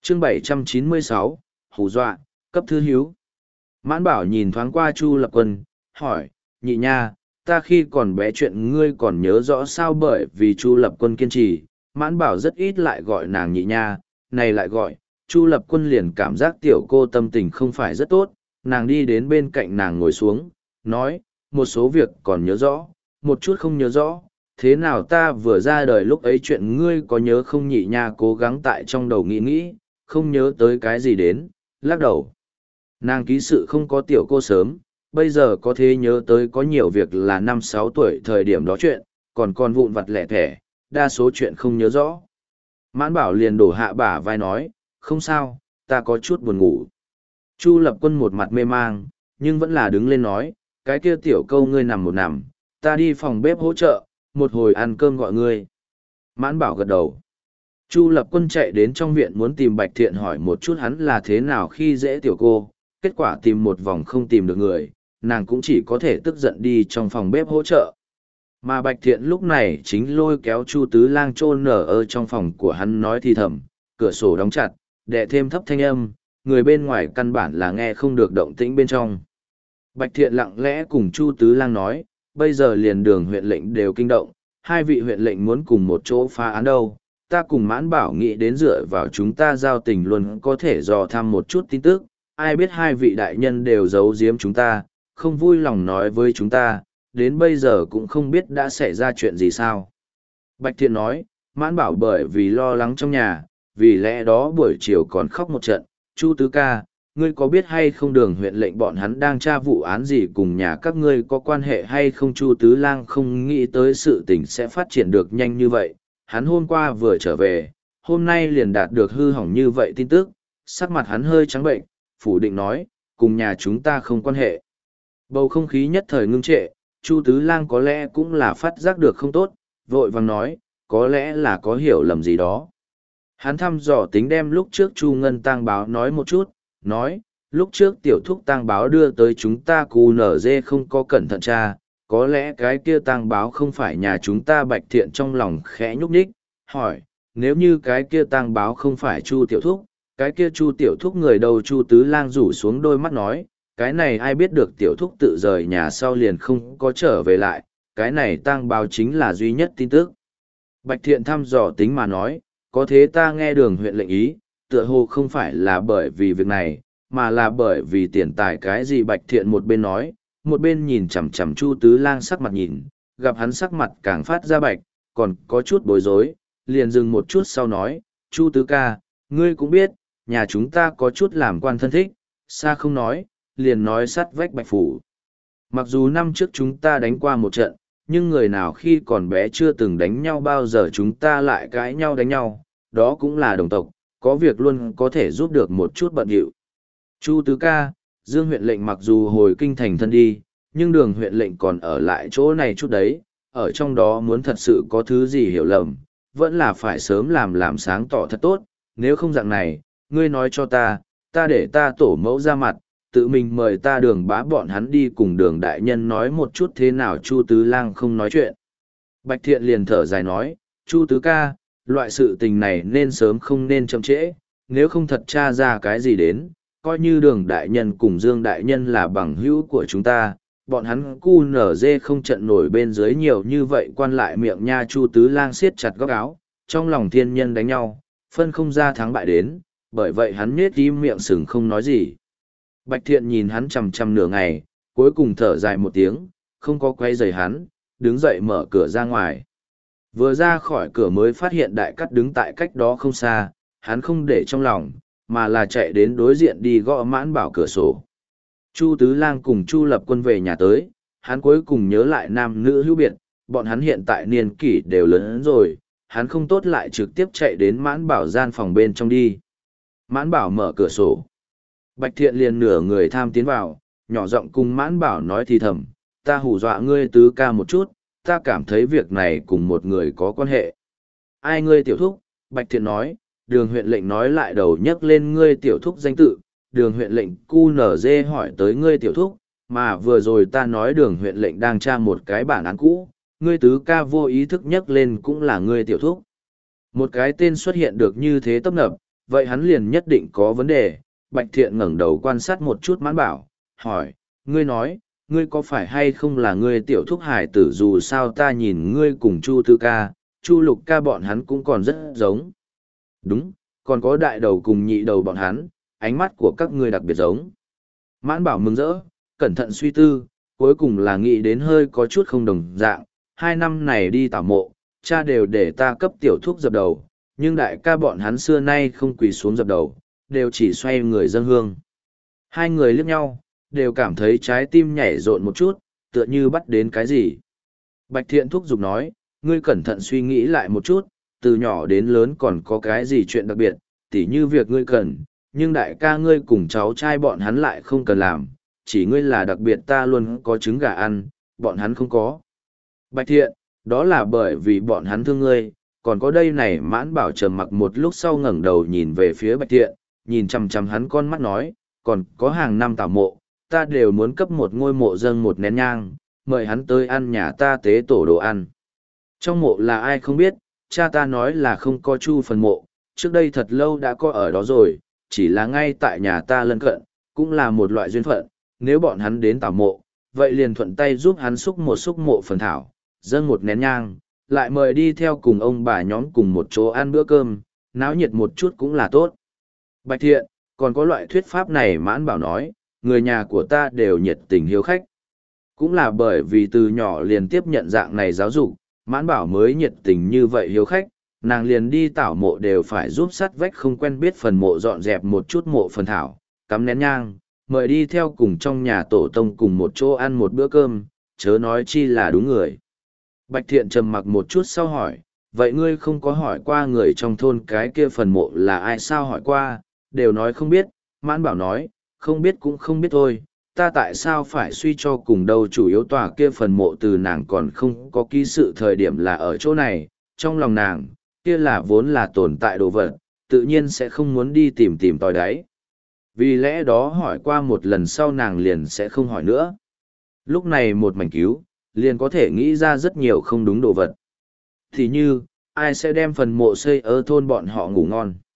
chương 796, hù dọa, cấp thư hiếu. Mãn Bảo nhìn thoáng qua Chu Lập Quân, hỏi, nhị nha, ta khi còn bé chuyện ngươi còn nhớ rõ sao? Bởi vì Chu Lập Quân kiên trì, Mãn Bảo rất ít lại gọi nàng nhị nha, này lại gọi, Chu Lập Quân liền cảm giác tiểu cô tâm tình không phải rất tốt, nàng đi đến bên cạnh nàng ngồi xuống, nói, một số việc còn nhớ rõ, một chút không nhớ rõ, thế nào ta vừa ra đời lúc ấy chuyện ngươi có nhớ không? Nhị nha cố gắng tại trong đầu nghĩ nghĩ, không nhớ tới cái gì đến, lắc đầu. Nàng ký sự không có tiểu cô sớm, bây giờ có thể nhớ tới có nhiều việc là 5-6 tuổi thời điểm đó chuyện, còn vụn vặt lẻ thẻ, đa số chuyện không nhớ rõ. Mãn Bảo liền đổ hạ bả vai nói, không sao, ta có chút buồn ngủ. Chu Lập Quân một mặt mê mang, nhưng vẫn là đứng lên nói, cái kia tiểu câu ngươi nằm một nằm, ta đi phòng bếp hỗ trợ, một hồi ăn cơm gọi ngươi. Mãn Bảo gật đầu. Chu Lập Quân chạy đến trong viện muốn tìm Bạch Thiện hỏi một chút hắn là thế nào khi dễ tiểu cô, kết quả tìm một vòng không tìm được người, nàng cũng chỉ có thể tức giận đi trong phòng bếp hỗ trợ. Mà Bạch Thiện lúc này chính lôi kéo Chu Tứ Lang chôn ở trong phòng của hắn nói thì thầm, cửa sổ đóng chặt, đè thêm thấp thanh âm, người bên ngoài căn bản là nghe không được động tĩnh bên trong. Bạch Thiện lặng lẽ cùng Chu Tứ Lang nói, bây giờ liền Đường huyện lệnh đều kinh động, hai vị huyện lệnh muốn cùng một chỗ phá án đâu, ta cùng Mãn Bảo nghĩ đến dựa vào chúng ta giao tình luôn có thể dò thăm một chút tin tức, ai biết hai vị đại nhân đều giấu giếm chúng ta, không vui lòng nói với chúng ta, đến bây giờ cũng không biết đã xảy ra chuyện gì sao. Bạch Thiện nói, Mãn Bảo bởi vì lo lắng trong nhà, vì lẽ đó buổi chiều còn khóc một trận. Chu Tứ ca, ngươi có biết hay không Đường huyện lệnh bọn hắn đang tra vụ án gì, cùng nhà các ngươi có quan hệ hay không? Chu Tứ Lang không nghĩ tới sự tình sẽ phát triển được nhanh như vậy, hắn hôm qua vừa trở về, hôm nay liền đạt được hư hỏng như vậy tin tức, sắc mặt hắn hơi trắng bệnh, phủ định nói, cùng nhà chúng ta không quan hệ. Bầu không khí nhất thời ngưng trệ, Chu Tứ Lang có lẽ cũng là phát giác được không tốt, vội vàng nói, có lẽ là có hiểu lầm gì đó. Hắn thăm dò tính đem lúc trước Chu Ngân tang báo nói một chút, nói, lúc trước tiểu thúc tang báo đưa tới chúng ta QNZ không có cẩn thận tra, có lẽ cái kia tang báo không phải nhà chúng ta. Bạch Thiện trong lòng khẽ nhúc nhích, hỏi, nếu như cái kia tang báo không phải Chu tiểu thúc, cái kia Chu tiểu thúc người đâu? Chu Tứ Lang rủ xuống đôi mắt nói, cái này ai biết được, tiểu thúc tự rời nhà sau liền không có trở về lại, cái này tang báo chính là duy nhất tin tức. Bạch Thiện thăm dò tính mà nói, có thế ta nghe Đường huyện lệnh ý, tựa hồ không phải là bởi vì việc này, mà là bởi vì tiền tài cái gì. Bạch Thiện một bên nói, một bên nhìn chằm chằm Chu Tứ Lang sắc mặt nhìn, gặp hắn sắc mặt càng phát ra bạch, còn có chút bối rối, liền dừng một chút sau nói, Chu Tứ ca, ngươi cũng biết, nhà chúng ta có chút làm quan thân thích, xa không nói, liền nói sắt vách Bạch phủ. Mặc dù năm trước chúng ta đánh qua một trận, nhưng người nào khi còn bé chưa từng đánh nhau bao giờ chúng ta lại cãi nhau đánh nhau, đó cũng là đồng tộc, có việc luôn có thể giúp được một chút bận điệu. Chu Tứ ca, Dương huyện lệnh mặc dù hồi kinh thành thân đi, nhưng Đường huyện lệnh còn ở lại chỗ này chút đấy, ở trong đó muốn thật sự có thứ gì hiểu lầm, vẫn là phải sớm làm sáng tỏ thật tốt, nếu không dạng này, ngươi nói cho ta để ta tổ mẫu ra mặt, tự mình mời ta Đường bá bọn hắn đi cùng Đường đại nhân nói một chút thế nào. Chu Tứ Lang không nói chuyện. Bạch Thiện liền thở dài nói, Chu Tứ ca, loại sự tình này nên sớm không nên chậm trễ, nếu không thật tra ra cái gì đến, coi như Đường đại nhân cùng Dương đại nhân là bằng hữu của chúng ta, bọn hắn QNZ không trận nổi bên dưới nhiều như vậy quan lại miệng nha. Chu Tứ Lang siết chặt góc áo, trong lòng thiên nhân đánh nhau, phân không ra thắng bại đến, bởi vậy hắn nhếch im miệng sừng không nói gì. Bạch Thiện nhìn hắn chằm chằm nửa ngày, cuối cùng thở dài một tiếng, không có quay rời hắn, đứng dậy mở cửa ra ngoài. Vừa ra khỏi cửa mới phát hiện Đại Cắt đứng tại cách đó không xa, hắn không để trong lòng, mà là chạy đến đối diện đi gõ Mãn Bảo cửa sổ. Chu Tứ Lang cùng Chu Lập Quân về nhà tới, hắn cuối cùng nhớ lại nam nữ hữu biệt, bọn hắn hiện tại niên kỷ đều lớn rồi, hắn không tốt lại trực tiếp chạy đến Mãn Bảo gian phòng bên trong đi. Mãn Bảo mở cửa sổ. Bạch Thiện liền nửa người tham tiến vào, nhỏ giọng cùng Mãn Bảo nói thì thầm, ta hù dọa ngươi Tứ ca một chút, ta cảm thấy việc này cùng một người có quan hệ. Ai ngươi tiểu thúc? Bạch Thiện nói, Đường huyện lệnh nói lại đầu nhắc lên ngươi tiểu thúc danh tự, Đường huyện lệnh QNZ hỏi tới ngươi tiểu thúc, mà vừa rồi ta nói Đường huyện lệnh đang tra một cái bản án cũ, ngươi Tứ ca vô ý thức nhắc lên cũng là ngươi tiểu thúc. Một cái tên xuất hiện được như thế tấp nập, vậy hắn liền nhất định có vấn đề. Bạch Thiện ngẩng đầu quan sát một chút Mãn Bảo, hỏi, ngươi nói, ngươi có phải hay không là ngươi tiểu thúc hải tử, dù sao ta nhìn ngươi cùng Chu Tư ca, Chu Lục ca bọn hắn cũng còn rất giống. Đúng, còn có đại đầu cùng nhị đầu bọn hắn, ánh mắt của các ngươi đặc biệt giống. Mãn Bảo mừng rỡ, cẩn thận suy tư, cuối cùng là nghĩ đến hơi có chút không đồng dạng. 2 năm này đi tảo mộ, cha đều để ta cấp tiểu thúc dập đầu, nhưng đại ca bọn hắn xưa nay không quỳ xuống dập đầu, đều chỉ xoay người dâng hương. Hai người liếc nhau, đều cảm thấy trái tim nhảy rộn một chút, tựa như bắt đến cái gì. Bạch Thiện thúc giục nói, ngươi cẩn thận suy nghĩ lại một chút, từ nhỏ đến lớn còn có cái gì chuyện đặc biệt, tỉ như việc ngươi cần, nhưng đại ca ngươi cùng cháu trai bọn hắn lại không cần làm, chỉ ngươi là đặc biệt, ta luôn có trứng gà ăn, bọn hắn không có. Bạch Thiện, đó là bởi vì bọn hắn thương ngươi, còn có đây này. Mãn Bảo trầm mặc một lúc sau ngẩng đầu nhìn về phía Bạch Thiện, nhìn chằm chằm hắn con mắt nói, còn có hàng năm tảo mộ, ta đều muốn cấp một ngôi mộ dâng một nén nhang, mời hắn tới ăn nhà ta tế tổ đồ ăn. Trong mộ là ai không biết, cha ta nói là không có Chu phần mộ, trước đây thật lâu đã có ở đó rồi, chỉ là ngay tại nhà ta lân cận, cũng là một loại duyên phận, nếu bọn hắn đến tảo mộ, vậy liền thuận tay giúp hắn xúc mộ phần thảo, dâng một nén nhang, lại mời đi theo cùng ông bà nhóm cùng một chỗ ăn bữa cơm, náo nhiệt một chút cũng là tốt. Bạch Thiện, còn có loại thuyết pháp này. Mãn Bảo nói, người nhà của ta đều nhiệt tình hiếu khách. Cũng là bởi vì từ nhỏ liền tiếp nhận dạng này giáo dục, Mãn Bảo mới nhiệt tình như vậy hiếu khách, nàng liền đi tảo mộ đều phải giúp sát vách không quen biết phần mộ dọn dẹp một chút mộ phần thảo, cắm nén nhang, mời đi theo cùng trong nhà tổ tông cùng một chỗ ăn một bữa cơm, chớ nói chi là đúng người. Bạch Thiện trầm mặc một chút sau hỏi, vậy ngươi không có hỏi qua người trong thôn cái kia phần mộ là ai sao? Hỏi qua, đều nói không biết. Mãn Bảo nói, không biết cũng không biết thôi, ta tại sao phải suy cho cùng đâu, chủ yếu tòa kia phần mộ từ nàng còn không có ký sự thời điểm là ở chỗ này, trong lòng nàng, kia là vốn là tồn tại đồ vật, tự nhiên sẽ không muốn đi tìm tòi đáy. Vì lẽ đó hỏi qua một lần sau nàng liền sẽ không hỏi nữa. Lúc này một mảnh cứu, liền có thể nghĩ ra rất nhiều không đúng đồ vật. Thì như, ai sẽ đem phần mộ xây ở thôn bọn họ ngủ ngon?